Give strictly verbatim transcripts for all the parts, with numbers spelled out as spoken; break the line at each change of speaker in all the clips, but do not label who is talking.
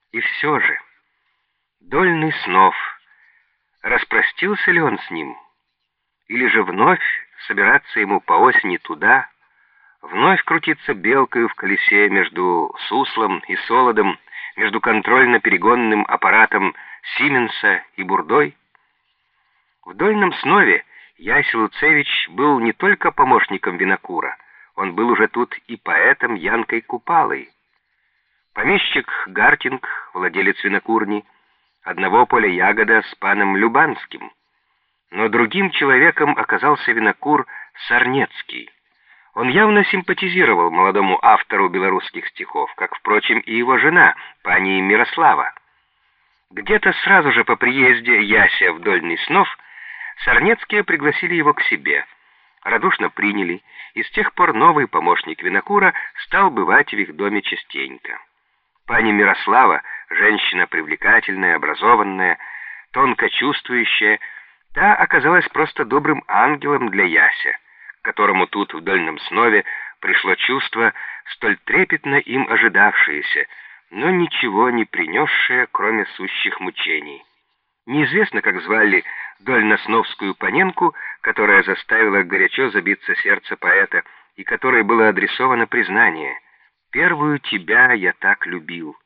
И все же, Дольный снов, распростился ли он с ним? Или же вновь собираться ему по осени туда, вновь крутиться белкою в колесе между суслом и солодом, между контрольно-перегонным аппаратом Сименса и Бурдой? В Дольном снове Ясь Луцевич был не только помощником Винокура, он был уже тут и поэтом Янкой Купалой. Помещик Гартинг, владелец винокурни, одного поля ягода с паном Любанским. Но другим человеком оказался винокур Сарнецкий. Он явно симпатизировал молодому автору белорусских стихов, как, впрочем, и его жена, пани Мирослава. Где-то сразу же по приезде Яся в Дольный снов Сарнецкие пригласили его к себе, радушно приняли, и с тех пор новый помощник винокура стал бывать в их доме частенько. Пани Мирослава, женщина привлекательная, образованная, тонко чувствующая, та оказалась просто добрым ангелом для Яся, которому тут в Дольном снове пришло чувство, столь трепетно им ожидавшееся, но ничего не принесшее, кроме сущих мучений. Неизвестно, как звали дольносновскую паненку, которая заставила горячо забиться сердце поэта и которой было адресовано признание: «Первую тебя я так любил».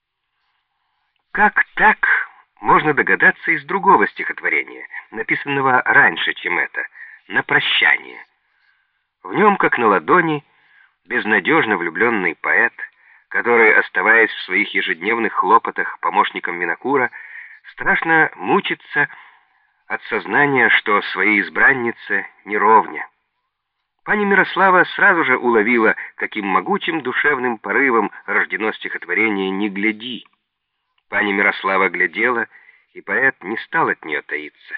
Как так, можно догадаться из другого стихотворения, написанного раньше, чем это, «На прощание». В нем, как на ладони, безнадежно влюбленный поэт, который, оставаясь в своих ежедневных хлопотах помощником винокура, страшно мучится от сознания, что своей избраннице неровня. Пани Мирослава сразу же уловила, каким могучим душевным порывом рождено стихотворение «Не гляди». Пани Мирослава глядела, и поэт не стал от нее таиться.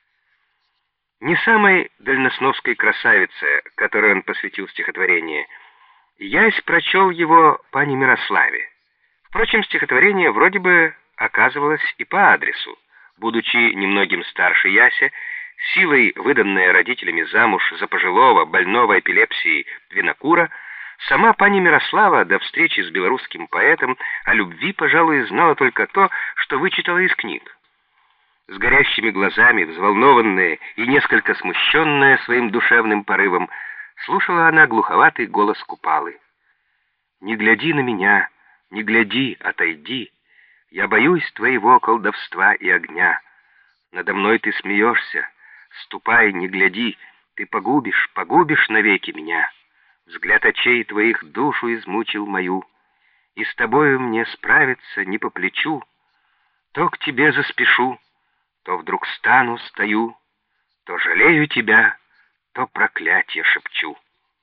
Не самой дальносновской красавице, которой он посвятил стихотворение, Ясь прочел его пани Мирославе. Впрочем, стихотворение вроде бы оказывалось и по адресу. Будучи немногим старше Яся, силой выданная родителями замуж за пожилого, больного эпилепсией винокура, сама пани Мирослава до встречи с белорусским поэтом о любви, пожалуй, знала только то, что вычитала из книг. С горящими глазами, взволнованная и несколько смущенная своим душевным порывом, слушала она глуховатый голос Купалы. «Не гляди на меня, не гляди, отойди, я боюсь твоего колдовства и огня. Надо мной ты смеешься, ступай, не гляди, ты погубишь, погубишь навеки меня. Взгляд очей твоих душу измучил мою, и с тобою мне справиться не по плечу. То к тебе заспешу, то вдруг стану, стою, то жалею тебя, то проклятие шепчу».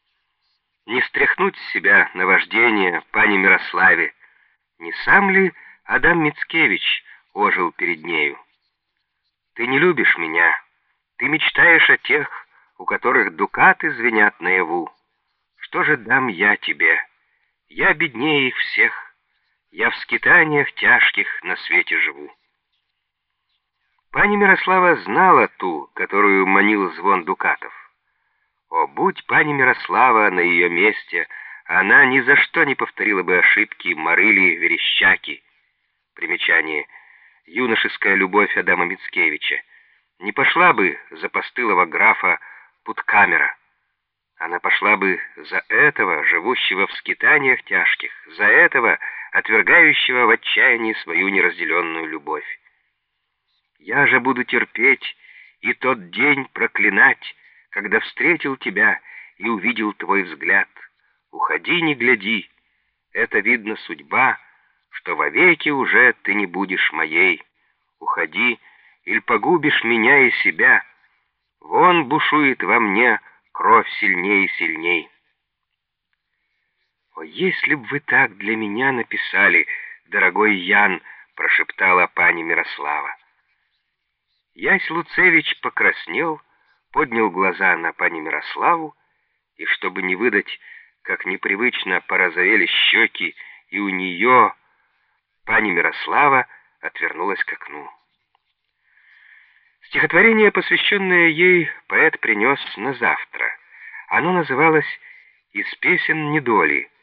Не стряхнуть с себя наваждение пани Мирославе, не сам ли Адам Мицкевич ожил перед нею? «Ты не любишь меня, ты мечтаешь о тех, у которых дукаты звенят наяву. Что же дам я тебе? Я беднее их всех, я в скитаниях тяжких на свете живу». Пани Мирослава знала ту, которую манил звон дукатов. О, будь пани Мирослава на ее месте, она ни за что не повторила бы ошибки Марыли Верещаки. Примечание: юношеская любовь Адама Мицкевича. Не пошла бы за постылого графа Путкамера. Она пошла бы за этого, живущего в скитаниях тяжких, за этого, отвергающего в отчаянии свою неразделенную любовь. «Я же буду терпеть и тот день проклинать, когда встретил тебя и увидел твой взгляд. Уходи, не гляди, это, видно, судьба, что вовеки уже ты не будешь моей. Уходи, или погубишь меня и себя. Вон бушует во мне кровь сильней и сильней». «О, если б вы так для меня написали, дорогой Ян», — прошептала пани Мирослава. Ясь Луцевич покраснел, поднял глаза на пани Мирославу, и, чтобы не выдать, как непривычно порозовели щеки, и у нее, пани Мирослава, отвернулась к окну. Стихотворение, посвященное ей, поэт принес на завтра. Оно называлось «Из песен недоли»,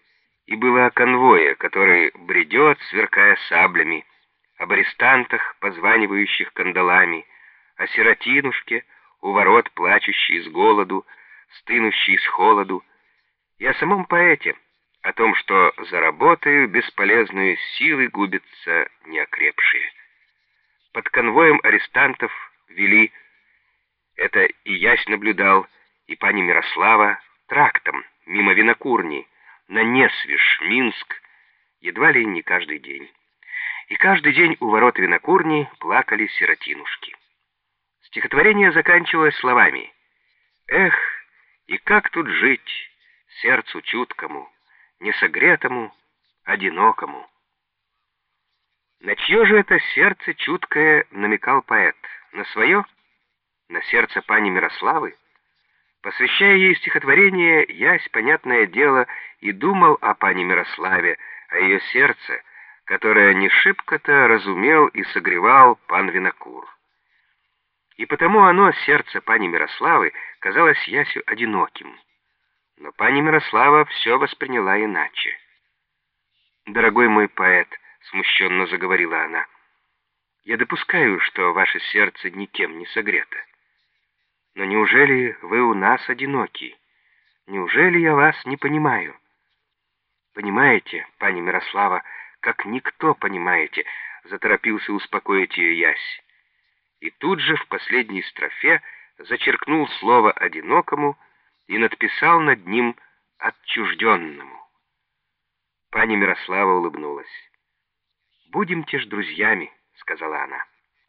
и было о конвое, который бредет, сверкая саблями, об арестантах, позванивающих кандалами, о сиротинушке, у ворот плачущей с голоду, стынущей с холоду, и о самом поэте, о том, что за работою бесполезную силы губятся неокрепшие. Под конвоем арестантов вели, это и ясь наблюдал, и пани Мирослава, трактом, мимо винокурни, на Несвиж, Минск, едва ли не каждый день. И каждый день у ворот винокурни плакали сиротинушки. Стихотворение заканчивалось словами: «Эх, и как тут жить сердцу чуткому, несогретому, одинокому?» На чье же это сердце чуткое намекал поэт? На свое? На сердце пани Мирославы? Посвящая ей стихотворение, ясь, понятное дело, и думал о пани Мирославе, о ее сердце, которое не шибко-то разумел и согревал пан Винокур. И потому оно, сердце пани Мирославы, казалось ясю одиноким. Но пани Мирослава все восприняла иначе. «Дорогой мой поэт», — смущенно заговорила она, — «я допускаю, что ваше сердце никем не согрето. Но неужели вы у нас одиноки? Неужели я вас не понимаю?» «Понимаете, пани Мирослава, как никто понимаете», — заторопился успокоить ее ясь. И тут же в последней строфе зачеркнул слово «одинокому» и надписал над ним «отчужденному». Пани Мирослава улыбнулась. «Будемте ж друзьями», — сказала она.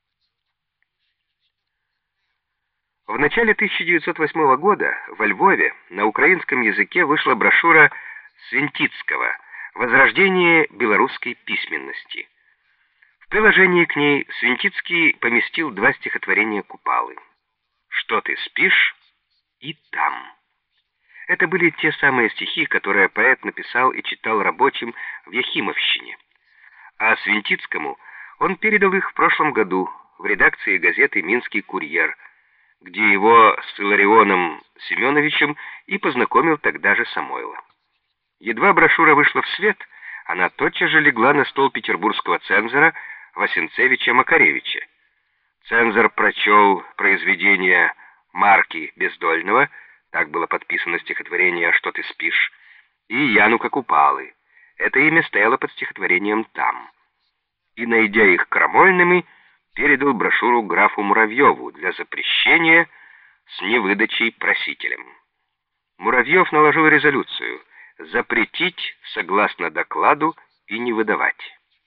В начале тысяча девятьсот восьмого года во Львове на украинском языке вышла брошюра Свинтицкого «Возрождение белорусской письменности». В приложении к ней Свинтицкий поместил два стихотворения Купалы: «Что ты спишь?» и «Там». Это были те самые стихи, которые поэт написал и читал рабочим в Яхимовщине. А Свинтицкому он передал их в прошлом году в редакции газеты «Минский курьер», где его с Илларионом Семеновичем и познакомил тогда же Самойлов. Едва брошюра вышла в свет, она тотчас же легла на стол петербургского цензора Васенцевича Макаревича. Цензор прочел произведение Марки Бездольного, так было подписано стихотворение «Что ты спишь», и Янука Купалы. Это имя стояло под стихотворением «Там». И, найдя их крамольными, передал брошюру графу Муравьеву для запрещения с невыдачей просителям. Муравьев наложил резолюцию запретить согласно докладу и не выдавать.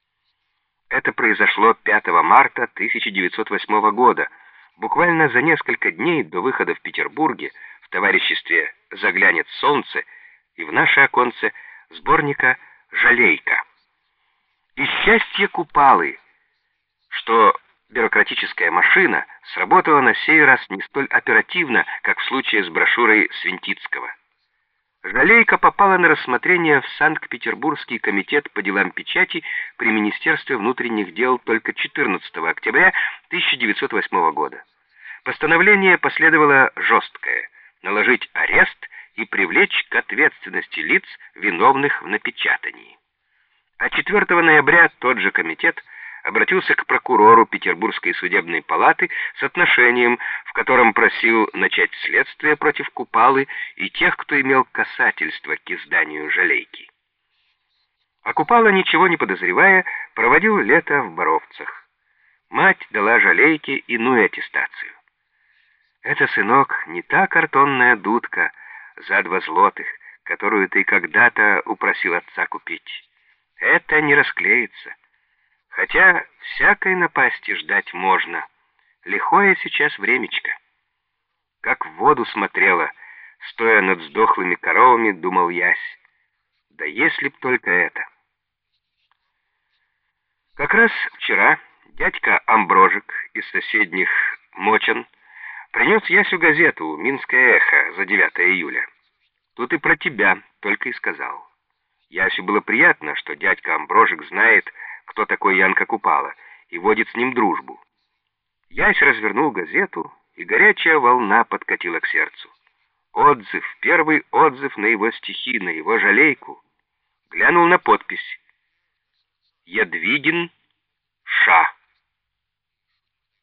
Это произошло пятого марта тысяча девятьсот восьмого года, буквально за несколько дней до выхода в Петербурге в товариществе «Заглянет солнце» и в наше оконце сборника «Жалейка». И счастье Купалы, что бюрократическая машина сработала на сей раз не столь оперативно, как в случае с брошюрой Свинтицкого. «Жалейка» попала на рассмотрение в Санкт-Петербургский комитет по делам печати при Министерстве внутренних дел только четырнадцатого октября тысяча девятьсот восьмого года. Постановление последовало жесткое — наложить арест и привлечь к ответственности лиц, виновных в напечатании. А четвёртого ноября тот же комитет обратился к прокурору Петербургской судебной палаты с отношением, в котором просил начать следствие против Купалы и тех, кто имел касательство к изданию «Жалейки». А Купала, ничего не подозревая, проводил лето в Боровцах. Мать дала «Жалейке» иную аттестацию. «Это, сынок, не та картонная дудка за два злотых, которую ты когда-то упросил отца купить. Это не расклеится. Хотя всякой напасти ждать можно. Лихое сейчас времечко». Как в воду смотрела, стоя над сдохлыми коровами, думал ясь. Да если б только это. Как раз вчера дядька Амброжик из соседних Мочан принес ясю газету «Минское эхо» за девятое июля. Тут и про тебя только и сказал. Ясю было приятно, что дядька Амброжик знает, кто такой Янка Купала, и водит с ним дружбу. Ясь развернул газету, и горячая волна подкатила к сердцу. Отзыв, первый отзыв на его стихи, на его «Жалейку». глянул на подпись: Ядвигин